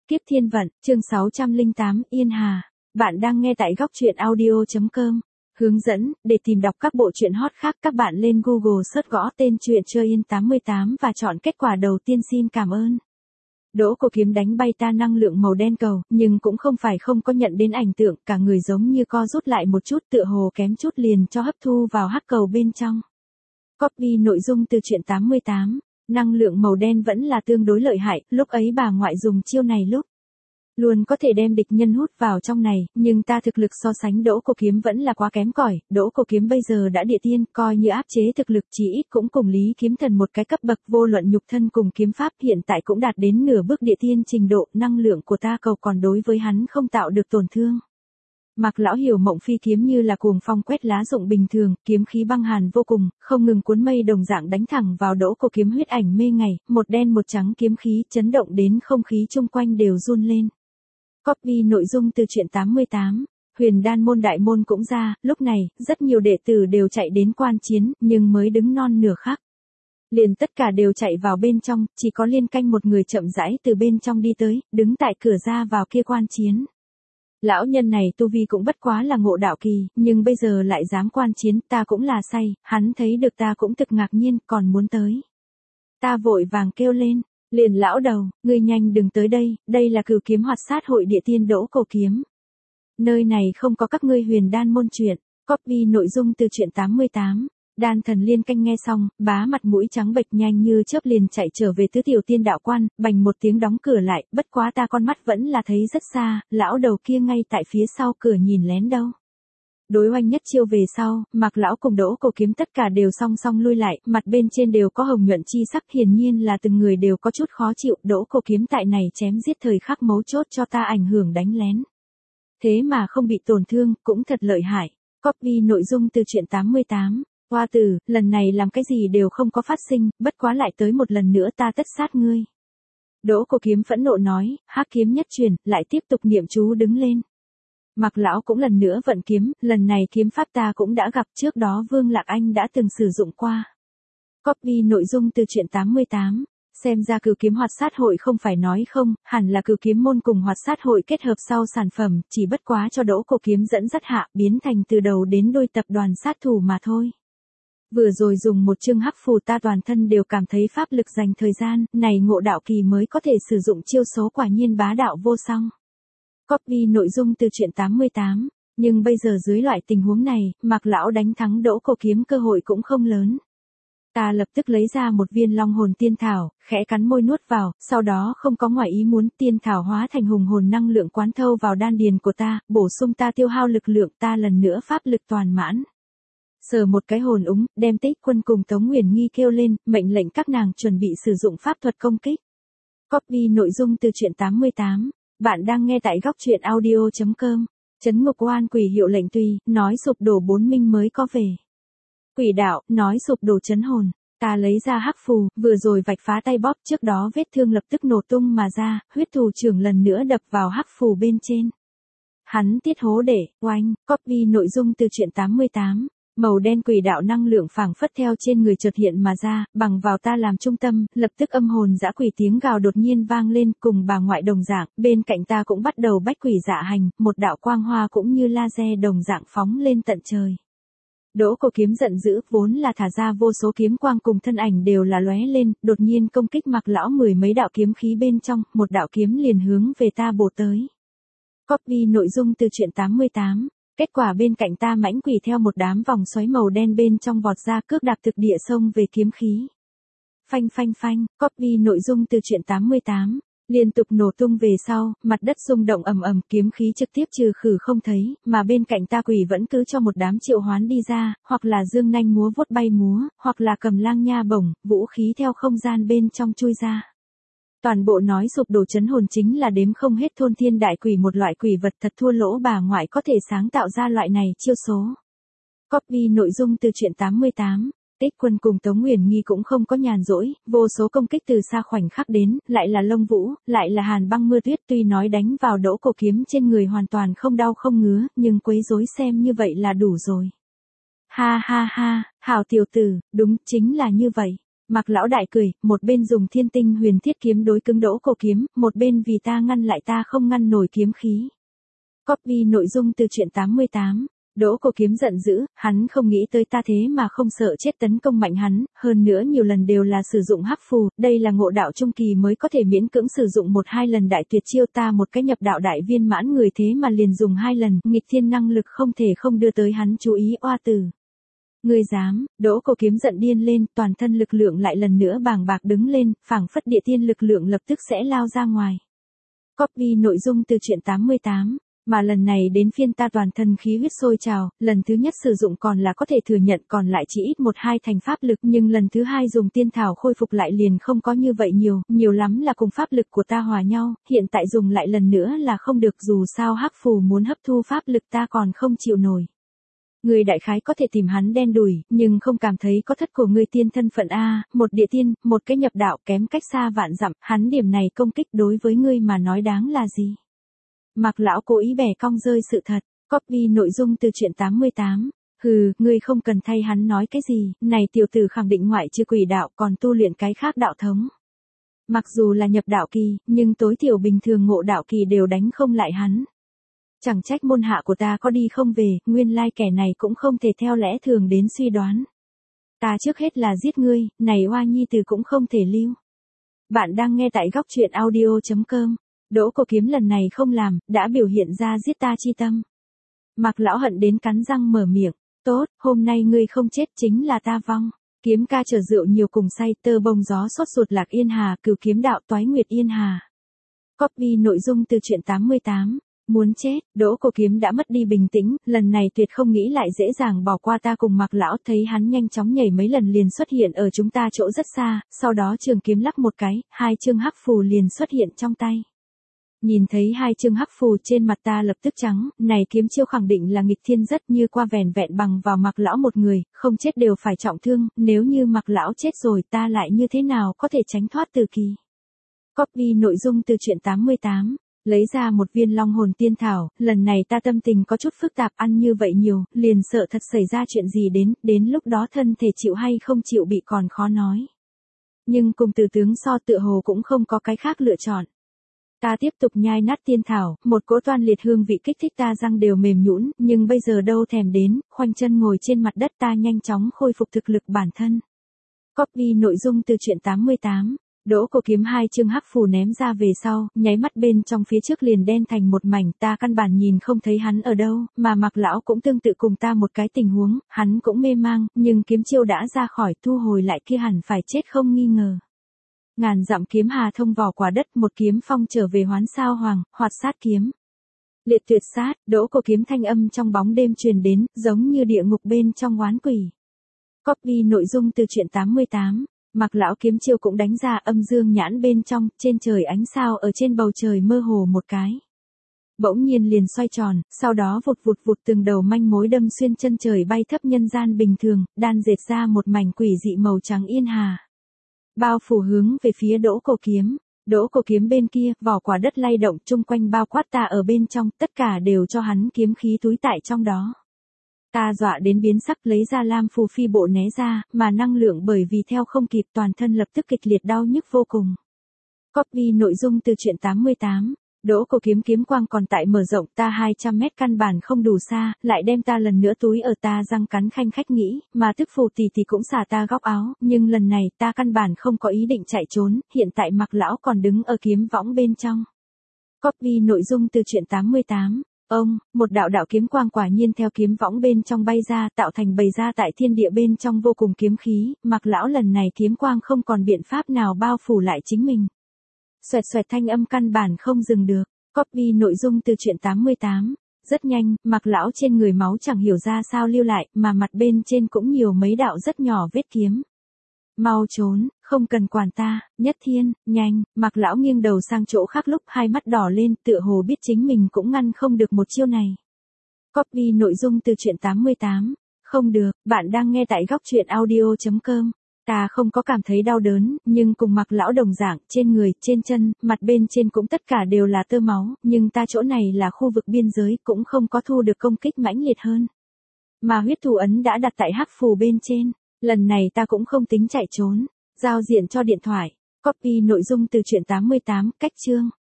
Kiếp Thiên Vận, chương 608, Yên Hà. Bạn đang nghe tại góc truyện audio.com. Hướng dẫn, để tìm đọc các bộ truyện hot khác các bạn lên Google search gõ tên truyện Chơi Yên 88 và chọn kết quả đầu tiên. Xin cảm ơn. Đỗ Cổ Kiếm đánh bay ta năng lượng màu đen cầu, nhưng cũng không phải không có nhận đến ảnh tượng, cả người giống như co rút lại một chút, tựa hồ kém chút liền cho hấp thu vào hắc cầu bên trong. Copy nội dung từ truyện 88. Năng lượng màu đen vẫn là tương đối lợi hại, lúc ấy bà ngoại dùng chiêu này lúc luôn có thể đem địch nhân hút vào trong này, nhưng ta thực lực so sánh Đỗ Cổ Kiếm vẫn là quá kém cỏi. Đỗ Cổ Kiếm bây giờ đã địa tiên, coi như áp chế thực lực chỉ ít cũng cùng Lý Kiếm Thần một cái cấp bậc, vô luận nhục thân cùng kiếm pháp hiện tại cũng đạt đến nửa bước địa tiên trình độ, năng lượng của ta cầu còn đối với hắn không tạo được tổn thương. Mạc lão hiểu mộng phi kiếm như là cuồng phong quét lá rụng bình thường, kiếm khí băng hàn vô cùng, không ngừng cuốn mây đồng dạng đánh thẳng vào Đỗ Cổ Kiếm. Huyết ảnh mê ngày, một đen một trắng kiếm khí chấn động đến không khí chung quanh đều run lên. Copy nội dung từ truyện 88. Huyền Đan môn đại môn cũng ra, lúc này, rất nhiều đệ tử đều chạy đến quan chiến, nhưng mới đứng non nửa khắc, liền tất cả đều chạy vào bên trong, chỉ có Liên Canh một người chậm rãi từ bên trong đi tới, đứng tại cửa ra vào kia quan chiến. Lão nhân này tu vi cũng bất quá là ngộ đạo kỳ, nhưng bây giờ lại dám quan chiến, ta cũng là say, hắn thấy được ta cũng thực ngạc nhiên, còn muốn tới. Ta vội vàng kêu lên, liền lão đầu, ngươi nhanh đừng tới đây, đây là Cửu Kiếm Hoạt Sát hội địa tiên Đỗ Cổ Kiếm. Nơi này không có các ngươi Huyền Đan môn chuyện. Copy nội dung từ truyện 88. Đan thần Liên Canh nghe xong, bá mặt mũi trắng bệch, nhanh như chớp liền chạy trở về tứ tiểu tiên đạo quan, bành một tiếng đóng cửa lại, bất quá ta con mắt vẫn là thấy rất xa, lão đầu kia ngay tại phía sau cửa nhìn lén đâu. Đối oanh nhất chiêu về sau, Mạc lão cùng Đỗ Cổ Kiếm tất cả đều song song lui lại, mặt bên trên đều có hồng nhuận chi sắc, hiển nhiên là từng người đều có chút khó chịu. Đỗ Cổ Kiếm tại này chém giết thời khắc mấu chốt cho ta ảnh hưởng đánh lén, thế mà không bị tổn thương, cũng thật lợi hại. Copy nội dung từ truyện 88. Hoa tử, lần này làm cái gì đều không có phát sinh, bất quá lại tới một lần nữa ta tất sát ngươi. Đỗ Cổ Kiếm phẫn nộ nói, hắc kiếm nhất truyền, lại tiếp tục niệm chú đứng lên. Mạc lão cũng lần nữa vận kiếm, lần này kiếm pháp ta cũng đã gặp, trước đó Vương Lạc Anh đã từng sử dụng qua. Copy nội dung từ truyện 88. Xem ra Cửu Kiếm Hoạt Sát hội không phải nói không, hẳn là Cửu Kiếm môn cùng Hoạt Sát hội kết hợp sau sản phẩm, chỉ bất quá cho Đỗ Cổ Kiếm dẫn dắt hạ, biến thành từ đầu đến đuôi tập đoàn sát thủ mà thôi. Vừa rồi dùng một chương hắc phù ta toàn thân đều cảm thấy pháp lực dành thời gian, này ngộ đạo kỳ mới có thể sử dụng chiêu số, quả nhiên bá đạo vô song. Copy nội dung từ truyện 88. Nhưng bây giờ dưới loại tình huống này, Mạc lão đánh thắng Đỗ Cổ Kiếm cơ hội cũng không lớn. Ta lập tức lấy ra một viên long hồn tiên thảo, khẽ cắn môi nuốt vào, sau đó không có ngoài ý muốn, tiên thảo hóa thành hùng hồn năng lượng quán thâu vào đan điền của ta, bổ sung ta tiêu hao lực lượng, ta lần nữa pháp lực toàn mãn. Sờ một cái hồn úng, đem Tích Quân cùng Tống Nguyền Nghi kêu lên, mệnh lệnh các nàng chuẩn bị sử dụng pháp thuật công kích. Copy nội dung từ truyện 88. Bạn đang nghe tại góc truyện audio.com. Trấn ngục oan quỷ hiệu lệnh tùy, nói sụp đổ 4 minh mới có về. Quỷ đạo, nói sụp đổ chấn hồn. Ta lấy ra hắc phù, vừa rồi vạch phá tay bóp, trước đó vết thương lập tức nổ tung mà ra, huyết thủ trưởng lần nữa đập vào hắc phù bên trên. Hắn tiết hố để, oanh, copy nội dung từ truyện 88. Màu đen quỷ đạo năng lượng phảng phất theo trên người chợt hiện mà ra, bằng vào ta làm trung tâm, lập tức âm hồn dã quỷ tiếng gào đột nhiên vang lên, cùng bà ngoại đồng dạng, bên cạnh ta cũng bắt đầu bách quỷ dạ hành, một đạo quang hoa cũng như laser đồng dạng phóng lên tận trời. Đỗ Cổ Kiếm giận dữ, vốn là thả ra vô số kiếm quang cùng thân ảnh đều là lóe lên, đột nhiên công kích Mạc lão mười mấy đạo kiếm khí bên trong, một đạo kiếm liền hướng về ta bổ tới. Copy nội dung từ truyện 88. Kết quả bên cạnh ta mãnh quỷ theo một đám vòng xoáy màu đen bên trong vọt ra, cước đạp thực địa xông về kiếm khí. Phanh phanh phanh, copy nội dung từ truyện 88. Liên tục nổ tung về sau, mặt đất rung động ầm ầm, kiếm khí trực tiếp trừ khử không thấy, mà bên cạnh ta quỷ vẫn cứ cho một đám triệu hoán đi ra, hoặc là dương nanh múa vuốt bay múa, hoặc là cầm lang nha bổng, vũ khí theo không gian bên trong chui ra. Toàn bộ nói sụp đổ chấn hồn chính là đếm không hết thôn thiên đại quỷ, một loại quỷ vật thật thua lỗ bà ngoại có thể sáng tạo ra loại này chiêu số. Copy nội dung từ truyện 88. Tích Quân cùng Tống Nguyền Nghi cũng không có nhàn rỗi, vô số công kích từ xa khoảnh khắc đến, lại là lông vũ, lại là hàn băng mưa tuyết, tuy nói đánh vào Đỗ Cổ Kiếm trên người hoàn toàn không đau không ngứa, nhưng quấy rối xem như vậy là đủ rồi. Ha ha ha, hảo tiểu tử, đúng chính là như vậy. Mạc lão đại cười, một bên dùng thiên tinh huyền thiết kiếm đối cứng Đỗ Cổ Kiếm, một bên vì ta ngăn lại ta không ngăn nổi kiếm khí. Copy nội dung từ truyện 88. Đỗ Cổ Kiếm giận dữ, hắn không nghĩ tới ta thế mà không sợ chết tấn công mạnh hắn, hơn nữa nhiều lần đều là sử dụng hắc phù, đây là ngộ đạo trung kỳ mới có thể miễn cưỡng sử dụng 1-2 lần đại tuyệt chiêu, ta một cái nhập đạo đại viên mãn người thế mà liền dùng 2 lần, nghịch thiên năng lực không thể không đưa tới hắn chú ý, oa tử. Ngươi dám? Đỗ Cổ Kiếm giận điên lên, toàn thân lực lượng lại lần nữa bàng bạc đứng lên, phảng phất địa tiên lực lượng lập tức sẽ lao ra ngoài. Copy nội dung từ truyện 88. Mà lần này đến phiên ta toàn thân khí huyết sôi trào, lần thứ nhất sử dụng còn là có thể thừa nhận, còn lại chỉ ít 1-2 thành pháp lực, nhưng lần thứ hai dùng tiên thảo khôi phục lại liền không có như vậy nhiều lắm là cùng pháp lực của ta hòa nhau, hiện tại dùng lại lần nữa là không được, dù sao hắc phù muốn hấp thu pháp lực ta còn không chịu nổi. Người đại khái có thể tìm hắn đen đủi, nhưng không cảm thấy có thất của ngươi tiên thân phận a, một địa tiên, một cái nhập đạo kém cách xa vạn dặm, hắn điểm này công kích đối với ngươi mà nói đáng là gì? Mạc lão cố ý bẻ cong rơi sự thật, copy nội dung từ truyện 88. Hừ, ngươi không cần thay hắn nói cái gì, này tiểu tử khẳng định ngoại trừ quỷ đạo còn tu luyện cái khác đạo thống. Mặc dù là nhập đạo kỳ, nhưng tối thiểu bình thường ngộ đạo kỳ đều đánh không lại hắn. Chẳng trách môn hạ của ta có đi không về, nguyên lai kẻ này cũng không thể theo lẽ thường đến suy đoán. Ta trước hết là giết ngươi, này oa nhi tử cũng không thể lưu. Bạn đang nghe tại góc truyện audio.com. Đỗ Cổ Kiếm lần này không làm, đã biểu hiện ra giết ta chi tâm. Mạc lão hận đến cắn răng mở miệng, tốt, hôm nay ngươi không chết chính là ta vong. Kiếm ca chở rượu nhiều cùng say, tơ bông gió sốt ruột Lạc Yên Hà, Cửu Kiếm đạo Toái Nguyệt Yên Hà. Copy nội dung từ truyện 88. Muốn chết, Đỗ Cổ Kiếm đã mất đi bình tĩnh, lần này tuyệt không nghĩ lại dễ dàng bỏ qua ta cùng Mạc lão, thấy hắn nhanh chóng nhảy mấy lần liền xuất hiện ở chúng ta chỗ rất xa, sau đó trường kiếm lắc một cái, 2 chương hắc phù liền xuất hiện trong tay. Nhìn thấy 2 chương hắc phù trên mặt ta lập tức trắng, này kiếm chiêu khẳng định là nghịch thiên rất như qua vẻn vẹn bằng vào Mạc lão một người, không chết đều phải trọng thương, nếu như Mạc lão chết rồi ta lại như thế nào có thể tránh thoát từ kỳ. Copy nội dung từ truyện 88. Lấy ra một viên long hồn tiên thảo, lần này ta tâm tình có chút phức tạp, ăn như vậy nhiều, liền sợ thật xảy ra chuyện gì đến lúc đó thân thể chịu hay không chịu bị còn khó nói. Nhưng cùng từ tướng so tựa hồ cũng không có cái khác lựa chọn. Ta tiếp tục nhai nát tiên thảo, một cỗ toan liệt hương vị kích thích ta răng đều mềm nhũn, nhưng bây giờ đâu thèm đến, khoanh chân ngồi trên mặt đất ta nhanh chóng khôi phục thực lực bản thân. Copy nội dung từ truyện 88. Đỗ Cổ Kiếm 2 chương hắc phù ném ra về sau, nháy mắt bên trong phía trước liền đen thành một mảnh, ta căn bản nhìn không thấy hắn ở đâu, mà Mạc lão cũng tương tự cùng ta một cái tình huống, hắn cũng mê mang, nhưng kiếm chiêu đã ra khỏi, thu hồi lại kia hẳn phải chết không nghi ngờ. Ngàn dặm kiếm hà thông vỏ quả đất, một kiếm phong trở về hoán sao hoàng, hoạt sát kiếm. Liệt tuyệt sát, Đỗ Cổ Kiếm thanh âm trong bóng đêm truyền đến, giống như địa ngục bên trong oán quỷ. Copy nội dung từ truyện 88. Mạc lão kiếm chiêu cũng đánh ra, âm dương nhãn bên trong, trên trời ánh sao ở trên bầu trời mơ hồ một cái. Bỗng nhiên liền xoay tròn, sau đó vụt từng đầu manh mối đâm xuyên chân trời bay thấp nhân gian bình thường, đan dệt ra một mảnh quỷ dị màu trắng yên hà. Bao phủ hướng về phía Đỗ Cổ Kiếm. Đỗ Cổ Kiếm bên kia, vỏ quả đất lay động chung quanh bao quát ta ở bên trong, tất cả đều cho hắn kiếm khí túi tại trong đó. Ta dọa đến biến sắc, lấy ra lam phù phi bộ né ra, mà năng lượng bởi vì theo không kịp toàn thân lập tức kịch liệt đau nhức vô cùng. Copy nội dung từ truyện 88. Đỗ Cổ Kiếm kiếm quang còn tại mở rộng, ta 200 mét căn bản không đủ xa, lại đem ta lần nữa túi ở, ta răng cắn khanh khách nghĩ, mà tức phù tỷ cũng xả ta góc áo, nhưng lần này ta căn bản không có ý định chạy trốn, hiện tại Mạc lão còn đứng ở kiếm võng bên trong. Copy nội dung từ truyện 88. Một đạo kiếm quang quả nhiên theo kiếm võng bên trong bay ra, tạo thành bày ra tại thiên địa bên trong vô cùng kiếm khí, Mạc lão lần này kiếm quang không còn biện pháp nào bao phủ lại chính mình. Xoẹt xoẹt thanh âm căn bản không dừng được. Copy nội dung từ truyện 88. Rất nhanh, Mạc lão trên người máu chẳng hiểu ra sao lưu lại, mà mặt bên trên cũng nhiều mấy đạo rất nhỏ vết kiếm. Mau trốn, không cần quản ta, Nhất Thiên, nhanh. Mạc lão nghiêng đầu sang chỗ khác lúc hai mắt đỏ lên, tựa hồ biết chính mình cũng ngăn không được một chiêu này. Copy nội dung từ truyện 88. Không được, bạn đang nghe tại góc truyện audio.com. Ta không có cảm thấy đau đớn, nhưng cùng Mạc lão đồng dạng, trên người, trên chân, mặt bên trên cũng tất cả đều là tơ máu, nhưng ta chỗ này là khu vực biên giới, cũng không có thu được công kích mãnh liệt hơn. Mà huyết thủ ấn đã đặt tại hắc phù bên trên, lần này ta cũng không tính chạy trốn. Giao diện cho điện thoại. Copy nội dung từ truyện 88, cách chương.